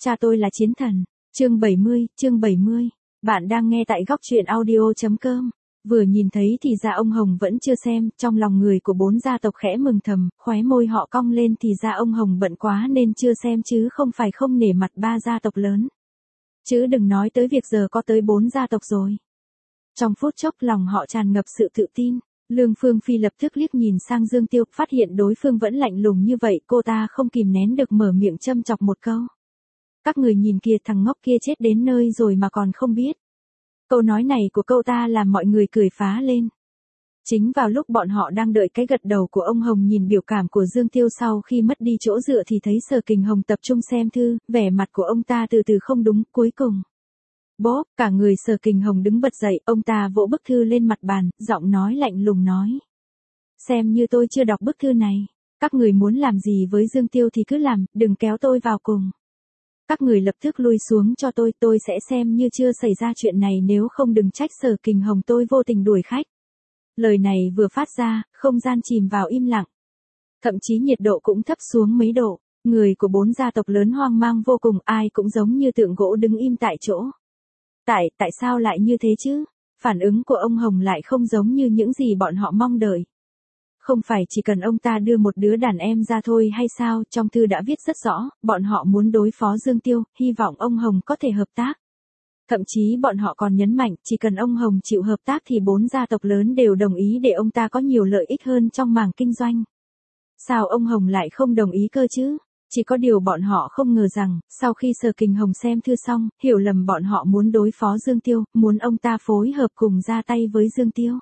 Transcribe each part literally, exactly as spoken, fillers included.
cha tôi là chiến thần. Chương bảy mươi, chương bảy mươi. Bạn đang nghe tại góc truyện audio.com. Vừa nhìn thấy thì ra ông Hồng vẫn chưa xem, trong lòng người của bốn gia tộc khẽ mừng thầm, khóe môi họ cong lên thì ra ông Hồng bận quá nên chưa xem chứ không phải không nể mặt ba gia tộc lớn. Chứ đừng nói tới việc giờ có tới bốn gia tộc rồi. Trong phút chốc lòng họ tràn ngập sự tự tin. Lương Phương Phi lập tức liếc nhìn sang Dương Tiêu, phát hiện đối phương vẫn lạnh lùng như vậy, cô ta không kìm nén được mở miệng châm chọc một câu. Các người nhìn kìa, thằng ngốc kia chết đến nơi rồi mà còn không biết. Câu nói này của cậu ta làm mọi người cười phá lên. Chính vào lúc bọn họ đang đợi cái gật đầu của ông Hồng nhìn biểu cảm của Dương Tiêu sau khi mất đi chỗ dựa thì thấy Sở Kình Hồng tập trung xem thư, vẻ mặt của ông ta từ từ không đúng, cuối cùng. Bốp, cả người Sở Kình Hồng đứng bật dậy, ông ta vỗ bức thư lên mặt bàn, giọng nói lạnh lùng nói. Xem như tôi chưa đọc bức thư này, các người muốn làm gì với Dương Tiêu thì cứ làm, đừng kéo tôi vào cùng. Các người lập tức lui xuống cho tôi, tôi sẽ xem như chưa xảy ra chuyện này, nếu không đừng trách Sở Kình Hồng tôi vô tình đuổi khách. Lời này vừa phát ra, không gian chìm vào im lặng. Thậm chí nhiệt độ cũng thấp xuống mấy độ, người của bốn gia tộc lớn hoang mang vô cùng, ai cũng giống như tượng gỗ đứng im tại chỗ. Tại, tại sao lại như thế chứ? Phản ứng của ông Hồng lại không giống như những gì bọn họ mong đợi. Không phải chỉ cần ông ta đưa một đứa đàn em ra thôi hay sao, trong thư đã viết rất rõ, bọn họ muốn đối phó Dương Tiêu, hy vọng ông Hồng có thể hợp tác. Thậm chí bọn họ còn nhấn mạnh, chỉ cần ông Hồng chịu hợp tác thì bốn gia tộc lớn đều đồng ý để ông ta có nhiều lợi ích hơn trong mảng kinh doanh. Sao ông Hồng lại không đồng ý cơ chứ? Chỉ có điều bọn họ không ngờ rằng, sau khi Sở Kình Hồng xem thư xong, hiểu lầm bọn họ muốn đối phó Dương Tiêu, muốn ông ta phối hợp cùng ra tay với Dương Tiêu.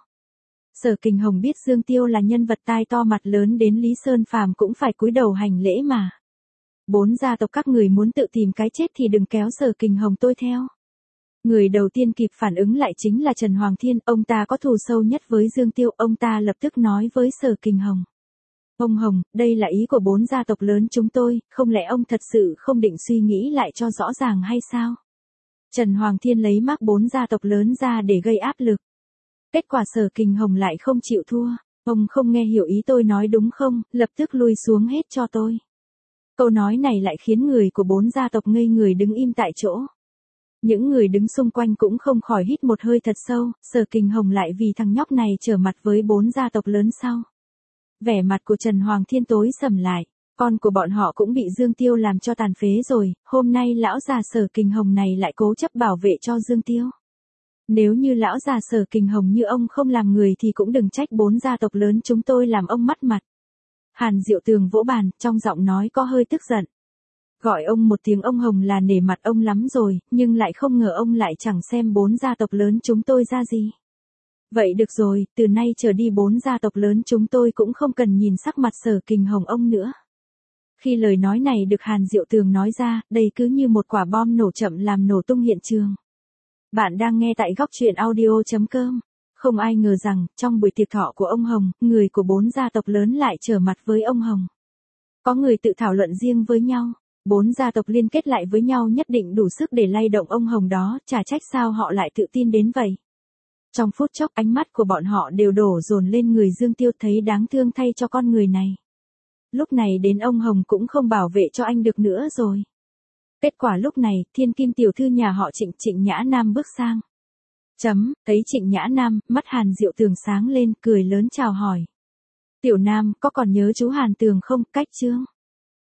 Sở Kình Hồng biết Dương Tiêu là nhân vật tai to mặt lớn, đến Lý Sơn Phàm cũng phải cúi đầu hành lễ mà. Bốn gia tộc các người muốn tự tìm cái chết thì đừng kéo Sở Kình Hồng tôi theo. Người đầu tiên kịp phản ứng lại chính là Trần Hoàng Thiên, ông ta có thù sâu nhất với Dương Tiêu, ông ta lập tức nói với Sở Kình Hồng. Ông Hồng, đây là ý của bốn gia tộc lớn chúng tôi, không lẽ ông thật sự không định suy nghĩ lại cho rõ ràng hay sao? Trần Hoàng Thiên lấy mác bốn gia tộc lớn ra để gây áp lực. Kết quả Sở Kình Hồng lại không chịu thua. Ông không nghe hiểu ý tôi nói đúng không, lập tức lui xuống hết cho tôi. Câu nói này lại khiến người của bốn gia tộc ngây người đứng im tại chỗ. Những người đứng xung quanh cũng không khỏi hít một hơi thật sâu, Sở Kình Hồng lại vì thằng nhóc này trở mặt với bốn gia tộc lớn sao? Vẻ mặt của Trần Hoàng Thiên tối sầm lại, con của bọn họ cũng bị Dương Tiêu làm cho tàn phế rồi, hôm nay lão già Sở Kình Hồng này lại cố chấp bảo vệ cho Dương Tiêu. Nếu như lão già Sở Kình Hồng như ông không làm người thì cũng đừng trách bốn gia tộc lớn chúng tôi làm ông mất mặt. Hàn Diệu Tường vỗ bàn, trong giọng nói có hơi tức giận. Gọi ông một tiếng ông Hồng là nể mặt ông lắm rồi, nhưng lại không ngờ ông lại chẳng xem bốn gia tộc lớn chúng tôi ra gì. Vậy được rồi, từ nay trở đi bốn gia tộc lớn chúng tôi cũng không cần nhìn sắc mặt Sở Kình Hồng ông nữa. Khi lời nói này được Hàn Diệu Tường nói ra, đây cứ như một quả bom nổ chậm làm nổ tung hiện trường. Bạn đang nghe tại góc truyện audio.com. Không ai ngờ rằng, trong buổi tiệc thọ của ông Hồng, người của bốn gia tộc lớn lại trở mặt với ông Hồng. Có người tự thảo luận riêng với nhau. Bốn gia tộc liên kết lại với nhau nhất định đủ sức để lay động ông Hồng đó, chả trách sao họ lại tự tin đến vậy. Trong phút chốc ánh mắt của bọn họ đều đổ dồn lên người Dương Tiêu, thấy đáng thương thay cho con người này. Lúc này đến ông Hồng cũng không bảo vệ cho anh được nữa rồi. Kết quả lúc này, thiên kim tiểu thư nhà họ Trịnh, Trịnh Nhã Nam bước sang. Chấm, thấy Trịnh Nhã Nam, mắt Hàn Diệu Tường sáng lên, cười lớn chào hỏi. Tiểu Nam, có còn nhớ chú Hàn Tường không, cách chương?